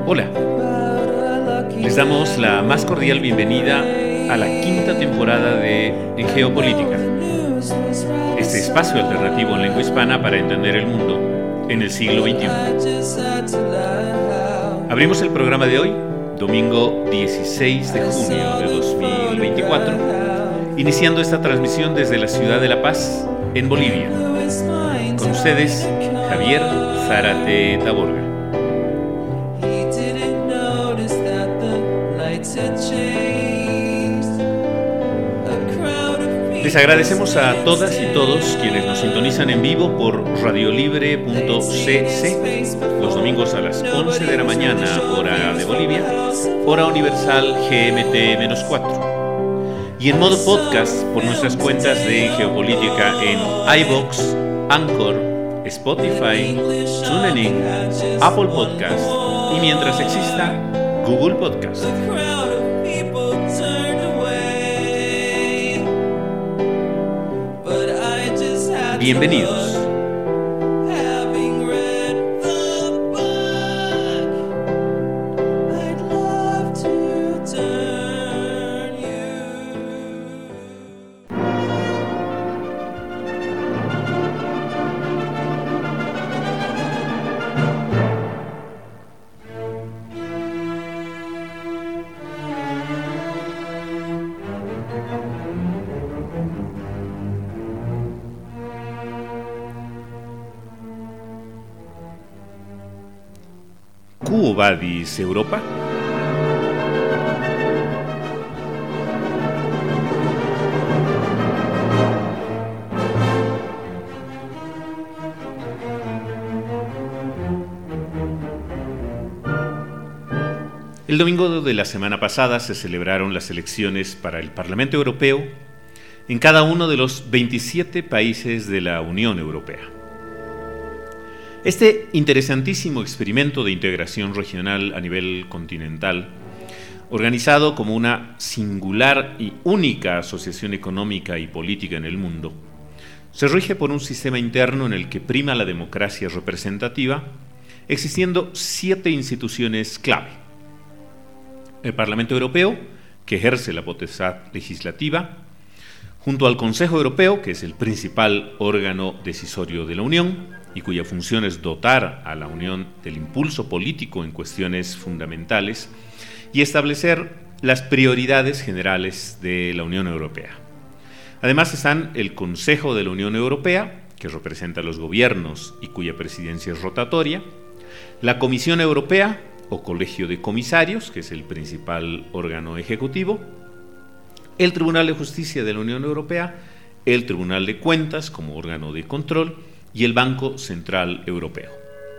Hola, les damos la más cordial bienvenida a la quinta temporada de En Geopolítica, este espacio alternativo en lengua hispana para entender el mundo en el siglo XXI. Abrimos el programa de hoy, domingo 16 de junio de 2024, iniciando esta transmisión desde la ciudad de La Paz, en Bolivia. Con ustedes, Javier Zárate Taborga. Les agradecemos a todas y todos quienes nos sintonizan en vivo por radiolibre.cc los domingos a las 11 de la mañana, hora de Bolivia, hora universal GMT-4. Y en modo podcast por nuestras cuentas de Geopolítica en iVoox, Anchor, Spotify, TuneIn, Apple Podcast y, mientras exista, Google Podcast. Bienvenidos. Quo vadis Europa? El domingo de la semana pasada se celebraron las elecciones para el Parlamento Europeo en cada uno de los 27 países de la Unión Europea. Este interesantísimo experimento de integración regional a nivel continental, organizado como una singular y única asociación económica y política en el mundo, se rige por un sistema interno en el que prima la democracia representativa, existiendo 7 instituciones clave. El Parlamento Europeo, que ejerce la potestad legislativa, junto al Consejo Europeo, que es el principal órgano decisorio de la Unión, y cuya función es dotar a la Unión del impulso político en cuestiones fundamentales y establecer las prioridades generales de la Unión Europea. Además están el Consejo de la Unión Europea, que representa a los gobiernos y cuya presidencia es rotatoria, la Comisión Europea o Colegio de Comisarios, que es el principal órgano ejecutivo, el Tribunal de Justicia de la Unión Europea, el Tribunal de Cuentas como órgano de control y el Banco Central Europeo.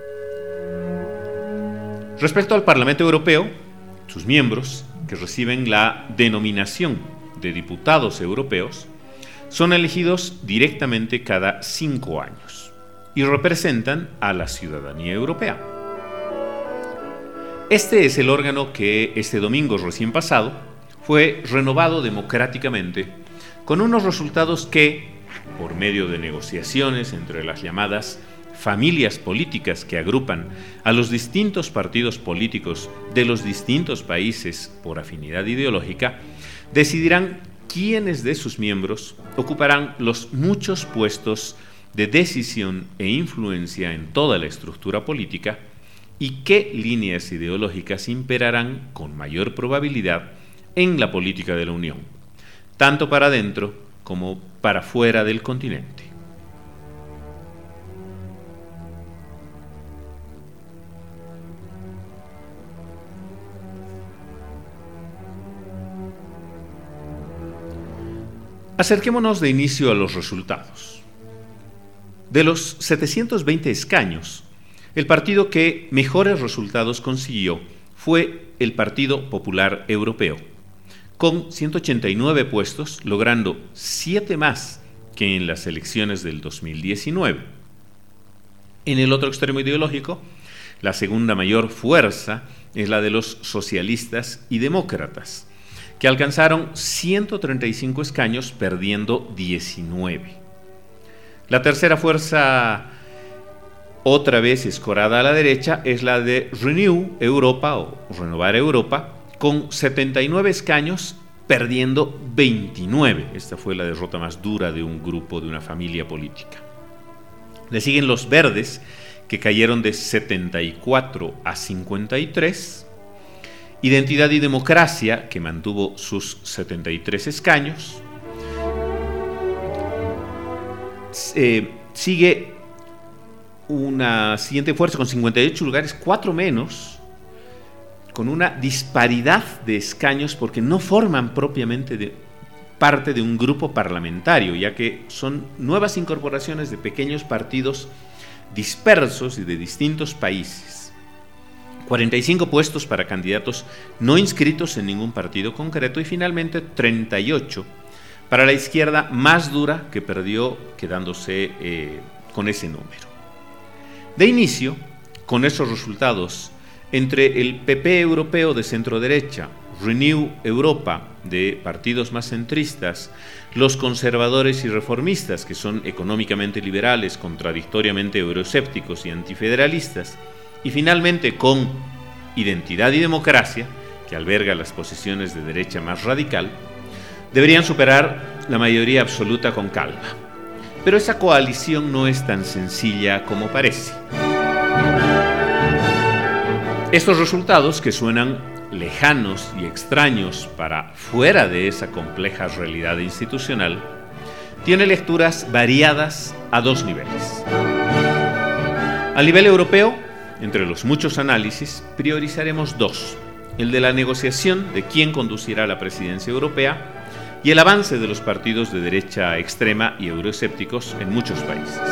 Respecto al Parlamento Europeo, sus miembros, que reciben la denominación de diputados europeos, son elegidos directamente cada 5 años y representan a la ciudadanía europea. Este es el órgano que este domingo recién pasado fue renovado democráticamente con unos resultados que, por medio de negociaciones entre las llamadas familias políticas que agrupan a los distintos partidos políticos de los distintos países por afinidad ideológica, decidirán quiénes de sus miembros ocuparán los muchos puestos de decisión e influencia en toda la estructura política y qué líneas ideológicas imperarán con mayor probabilidad en la política de la Unión, tanto para dentro como para fuera del continente. Acerquémonos de inicio a los resultados. De los 720 escaños, el partido que mejores resultados consiguió fue el Partido Popular Europeo, con 189 puestos, logrando 7 más que en las elecciones del 2019. En el otro extremo ideológico, la segunda mayor fuerza es la de los socialistas y demócratas, que alcanzaron 135 escaños, perdiendo 19. La tercera fuerza otra vez escorada a la derecha, es la de Renew Europa o Renovar Europa, con 79 escaños, perdiendo 29. Esta fue la derrota más dura de un grupo, de una familia política. Le siguen los Verdes, que cayeron de 74 a 53. Identidad y Democracia, que mantuvo sus 73 escaños. Sigue una siguiente fuerza con 58 lugares, 4 menos, con una disparidad de escaños porque no forman propiamente parte de un grupo parlamentario, ya que son nuevas incorporaciones de pequeños partidos dispersos y de distintos países. 45 puestos para candidatos no inscritos en ningún partido concreto y finalmente 38 para la izquierda más dura, que perdió quedándose con ese número. De inicio, con esos resultados, entre el PP europeo de centro-derecha, Renew Europa de partidos más centristas, los conservadores y reformistas, que son económicamente liberales, contradictoriamente euroescépticos y antifederalistas, y finalmente con Identidad y Democracia, que alberga las posiciones de derecha más radical, deberían superar la mayoría absoluta con calma. Pero esa coalición no es tan sencilla como parece. Estos resultados, que suenan lejanos y extraños para fuera de esa compleja realidad institucional, tiene lecturas variadas a dos niveles. A nivel europeo, entre los muchos análisis, priorizaremos dos: el de la negociación de quién conducirá la presidencia europea y el avance de los partidos de derecha extrema y euroescépticos en muchos países.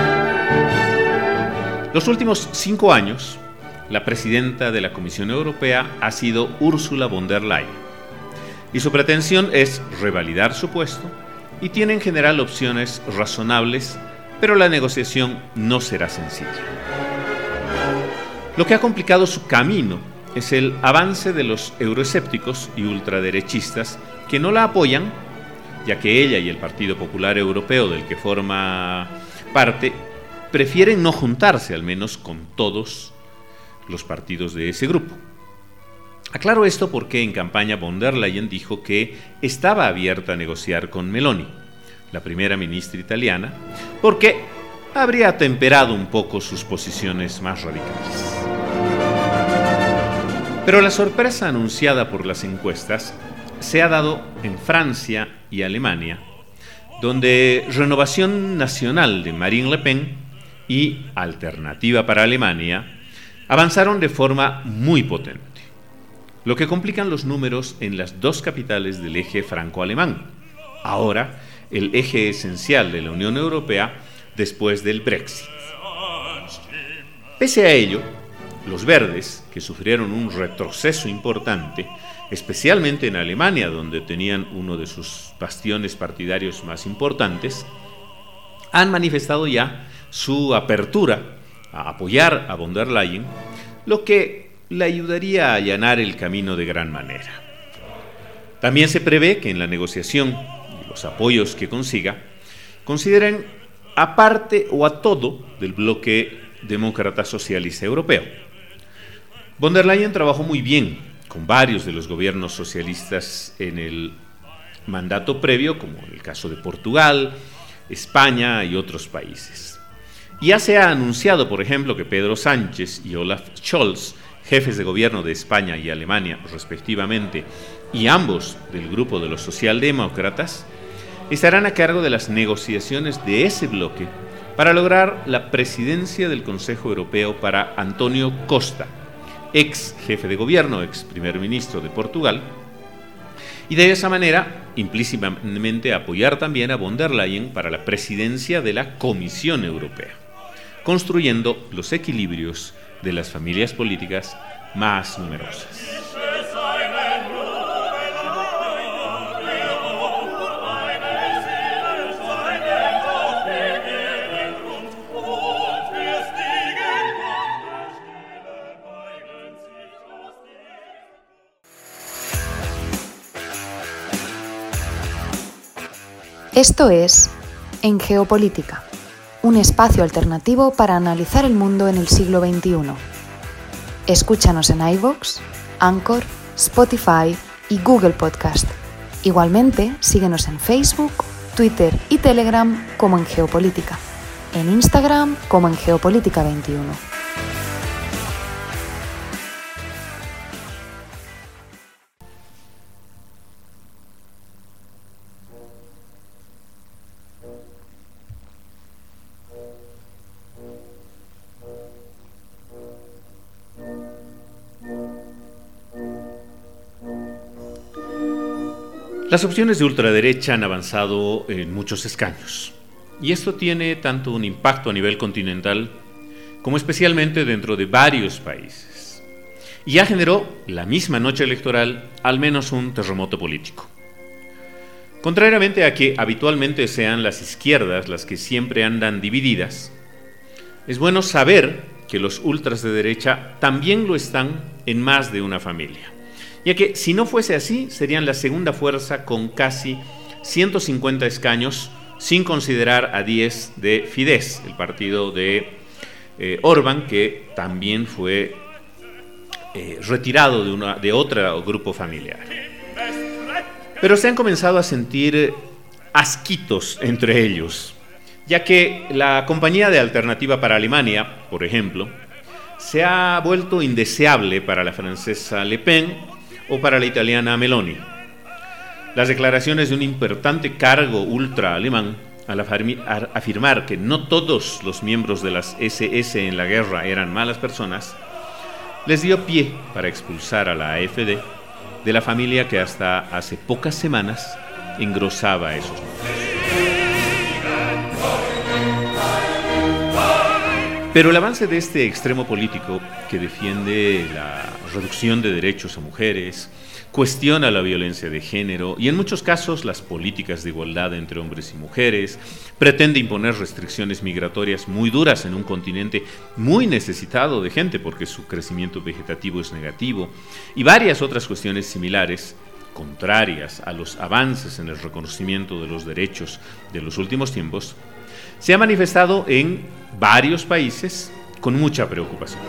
Los últimos 5 años, la presidenta de la Comisión Europea ha sido Ursula von der Leyen, y su pretensión es revalidar su puesto, y tiene en general opciones razonables, pero la negociación no será sencilla. Lo que ha complicado su camino es el avance de los euroescépticos y ultraderechistas que no la apoyan, ya que ella y el Partido Popular Europeo, del que forma parte, prefieren no juntarse, al menos con todos los partidos de ese grupo. Aclaro esto porque en campaña von der Leyen dijo que estaba abierta a negociar con Meloni, la primera ministra italiana, porque habría atemperado un poco sus posiciones más radicales. Pero la sorpresa anunciada por las encuestas se ha dado en Francia y Alemania, donde Renovación Nacional de Marine Le Pen y Alternativa para Alemania avanzaron de forma muy potente, lo que complican los números en las dos capitales del eje franco-alemán, ahora el eje esencial de la Unión Europea después del Brexit. Pese a ello, los verdes, que sufrieron un retroceso importante, especialmente en Alemania, donde tenían uno de sus bastiones partidarios más importantes, han manifestado ya su apertura a apoyar a von der Leyen, lo que le ayudaría a allanar el camino de gran manera. También se prevé que en la negociación y los apoyos que consiga, consideren aparte o a todo del bloque demócrata socialista europeo. Von der Leyen trabajó muy bien con varios de los gobiernos socialistas en el mandato previo, como en el caso de Portugal, España y otros países. Ya se ha anunciado, por ejemplo, que Pedro Sánchez y Olaf Scholz, jefes de gobierno de España y Alemania respectivamente, y ambos del grupo de los socialdemócratas, estarán a cargo de las negociaciones de ese bloque para lograr la presidencia del Consejo Europeo para António Costa, ex jefe de gobierno, ex primer ministro de Portugal, y de esa manera implícitamente apoyar también a von der Leyen para la presidencia de la Comisión Europea, construyendo los equilibrios de las familias políticas más numerosas. Esto es En Geopolítica, un espacio alternativo para analizar el mundo en el siglo XXI. Escúchanos en iVoox, Anchor, Spotify y Google Podcast. Igualmente, síguenos en Facebook, Twitter y Telegram como en Geopolítica, en Instagram como en Geopolítica 21. Las opciones de ultraderecha han avanzado en muchos escaños, y esto tiene tanto un impacto a nivel continental como especialmente dentro de varios países. Y ya generó la misma noche electoral al menos un terremoto político. Contrariamente a que habitualmente sean las izquierdas las que siempre andan divididas, es bueno saber que los ultras de derecha también lo están en más de una familia. Ya que si no fuese así, serían la segunda fuerza con casi 150 escaños, sin considerar a 10 de Fidesz, el partido de Orbán, que también fue retirado de otro grupo familiar. Pero se han comenzado a sentir asquitos entre ellos, ya que la compañía de alternativa para Alemania, por ejemplo, se ha vuelto indeseable para la francesa Le Pen o para la italiana Meloni. Las declaraciones de un importante cargo ultra alemán al afirmar que no todos los miembros de las SS en la guerra eran malas personas, les dio pie para expulsar a la AfD de la familia que hasta hace pocas semanas engrosaba esos nombres. Pero el avance de este extremo político que defiende la reducción de derechos a mujeres, cuestiona la violencia de género y en muchos casos las políticas de igualdad entre hombres y mujeres, pretende imponer restricciones migratorias muy duras en un continente muy necesitado de gente porque su crecimiento vegetativo es negativo, y varias otras cuestiones similares, contrarias a los avances en el reconocimiento de los derechos de los últimos tiempos, se ha manifestado en varios países con mucha preocupación.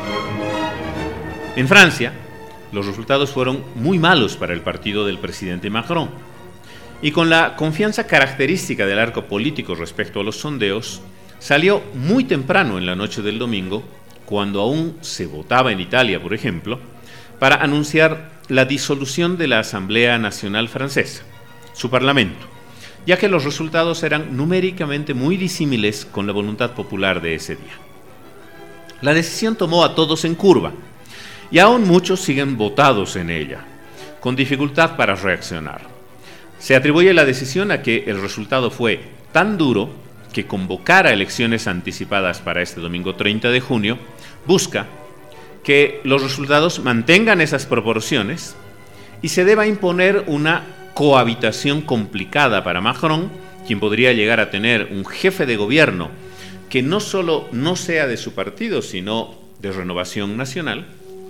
En Francia, los resultados fueron muy malos para el partido del presidente Macron, y con la confianza característica del arco político respecto a los sondeos, salió muy temprano en la noche del domingo, cuando aún se votaba en Italia, por ejemplo, para anunciar la disolución de la Asamblea Nacional Francesa, su parlamento, ya que los resultados eran numéricamente muy disímiles con la voluntad popular de ese día. La decisión tomó a todos en curva, y aún muchos siguen votados en ella, con dificultad para reaccionar. Se atribuye la decisión a que el resultado fue tan duro que convocar a elecciones anticipadas para este domingo 30 de junio busca que los resultados mantengan esas proporciones y se deba imponer una cohabitación complicada para Macron, quien podría llegar a tener un jefe de gobierno que no solo no sea de su partido, sino de Renovación Nacional,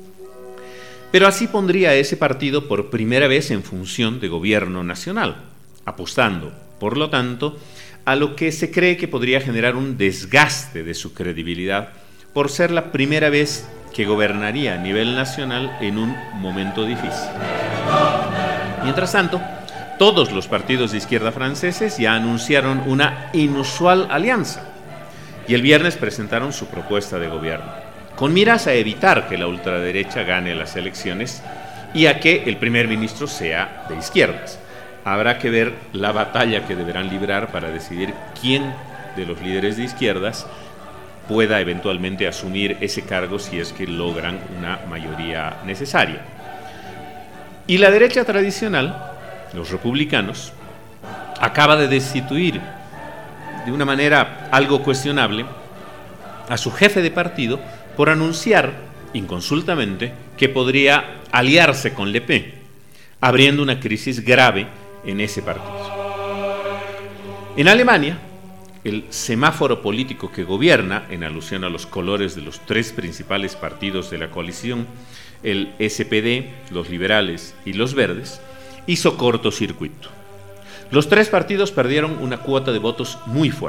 pero así pondría a ese partido por primera vez en función de gobierno nacional, apostando, por lo tanto, a lo que se cree que podría generar un desgaste de su credibilidad por ser la primera vez que gobernaría a nivel nacional en un momento difícil. Mientras tanto, todos los partidos de izquierda franceses ya anunciaron una inusual alianza y el viernes presentaron su propuesta de gobierno, con miras a evitar que la ultraderecha gane las elecciones y a que el primer ministro sea de izquierdas. Habrá que ver la batalla que deberán librar para decidir quién de los líderes de izquierdas pueda eventualmente asumir ese cargo si es que logran una mayoría necesaria. Y la derecha tradicional, los republicanos, acaba de destituir de una manera algo cuestionable a su jefe de partido por anunciar inconsultamente que podría aliarse con Le Pen, abriendo una crisis grave en ese partido. En Alemania, el semáforo político que gobierna, en alusión a los colores de los tres principales partidos de la coalición, el SPD, los liberales y los verdes, hizo cortocircuito. Los tres partidos perdieron una cuota de votos muy fuerte.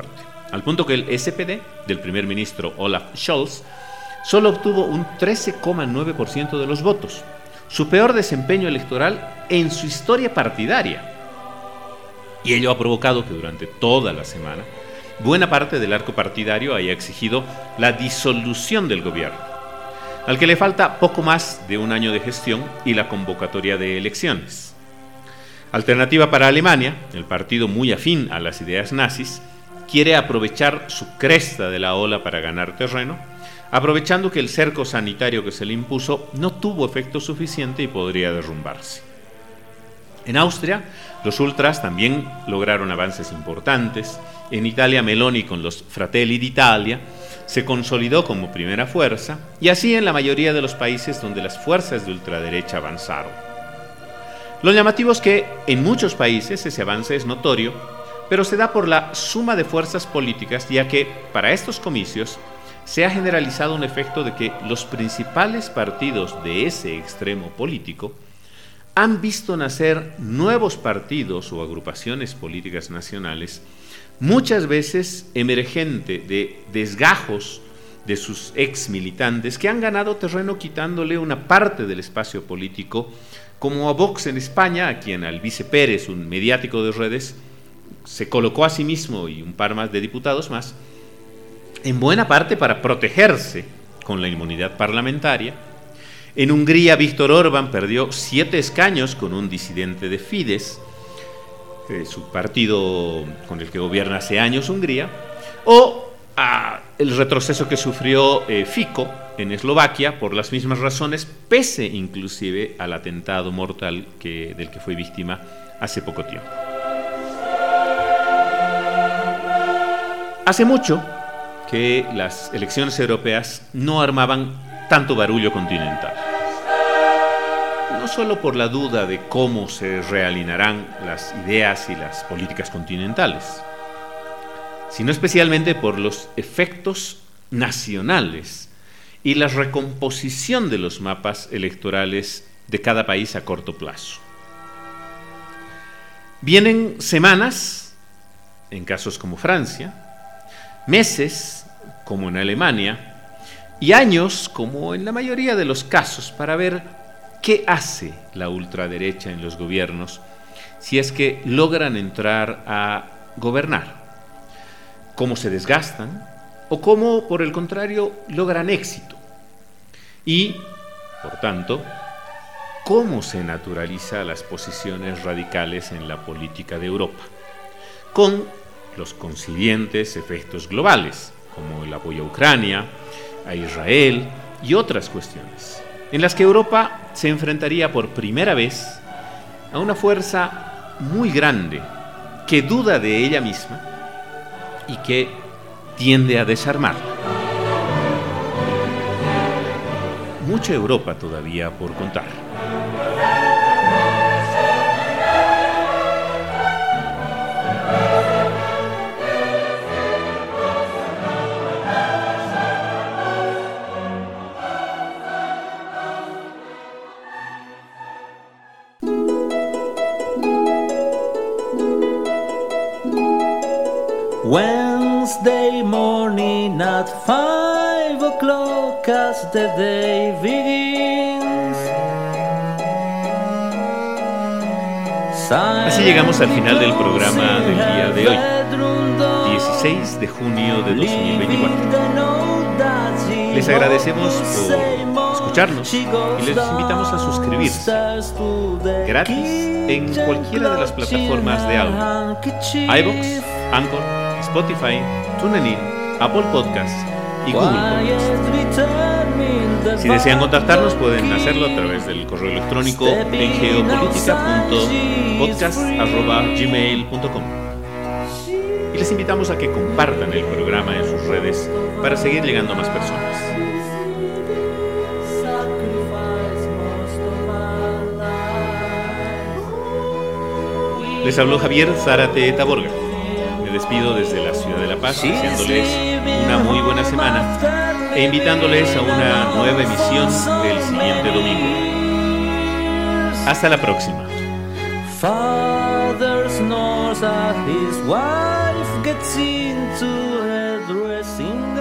al punto que el SPD del primer ministro Olaf Scholz solo obtuvo un 13,9% de los votos, su peor desempeño electoral en su historia partidaria. Y ello ha provocado que durante toda la semana buena parte del arco partidario haya exigido la disolución del gobierno, al que le falta poco más de un año de gestión y la convocatoria de elecciones. Alternativa para Alemania, el partido muy afín a las ideas nazis, quiere aprovechar su cresta de la ola para ganar terreno, aprovechando que el cerco sanitario que se le impuso no tuvo efecto suficiente y podría derrumbarse. En Austria, los ultras también lograron avances importantes. En Italia, Meloni con los Fratelli d'Italia se consolidó como primera fuerza, y así en la mayoría de los países donde las fuerzas de ultraderecha avanzaron. Lo llamativo es que en muchos países ese avance es notorio, pero se da por la suma de fuerzas políticas, ya que para estos comicios se ha generalizado un efecto de que los principales partidos de ese extremo político han visto nacer nuevos partidos o agrupaciones políticas nacionales, muchas veces emergente de desgajos de sus ex militantes que han ganado terreno quitándole una parte del espacio político, como a Vox en España, a quien Albice Pérez, un mediático de redes, se colocó a sí mismo y un par más de diputados más, en buena parte para protegerse con la inmunidad parlamentaria. En Hungría, Víctor Orbán perdió 7 escaños con un disidente de Fidesz, su partido con el que gobierna hace años Hungría, o el retroceso que sufrió Fico en Eslovaquia por las mismas razones, pese inclusive al atentado mortal del que fue víctima hace poco tiempo. Hace mucho que las elecciones europeas no armaban tanto barullo continental. No solo por la duda de cómo se realinearán las ideas y las políticas continentales, sino especialmente por los efectos nacionales y la recomposición de los mapas electorales de cada país a corto plazo. Vienen semanas, en casos como Francia, meses, como en Alemania, y años, como en la mayoría de los casos, para ver qué hace la ultraderecha en los gobiernos si es que logran entrar a gobernar, cómo se desgastan o cómo, por el contrario, logran éxito. Y, por tanto, cómo se naturaliza las posiciones radicales en la política de Europa, con los consiguientes efectos globales, como el apoyo a Ucrania, a Israel y otras cuestiones, en las que Europa se enfrentaría por primera vez a una fuerza muy grande que duda de ella misma y que tiende a desarmarla. Mucha Europa todavía por contar. Wednesday morning at 5 o'clock as the day begins. Así llegamos al final del programa del día de hoy, 16 de junio de 2024. Les agradecemos por escucharnos y les invitamos a suscribirse gratis en cualquiera de las plataformas de audio: iVoox, Anchor, Spotify, TuneIn, Apple Podcasts y Google Podcasts. Si desean contactarnos, pueden hacerlo a través del correo electrónico engeopolitica.podcast@gmail.com. Y les invitamos a que compartan el programa en sus redes para seguir llegando a más personas. Les habló Javier Zárate Taborga. Me despido desde la ciudad de La Paz, deseándoles una muy buena semana e invitándoles a una nueva emisión del siguiente domingo. Hasta la próxima. Father snores at his wife gets into a dressing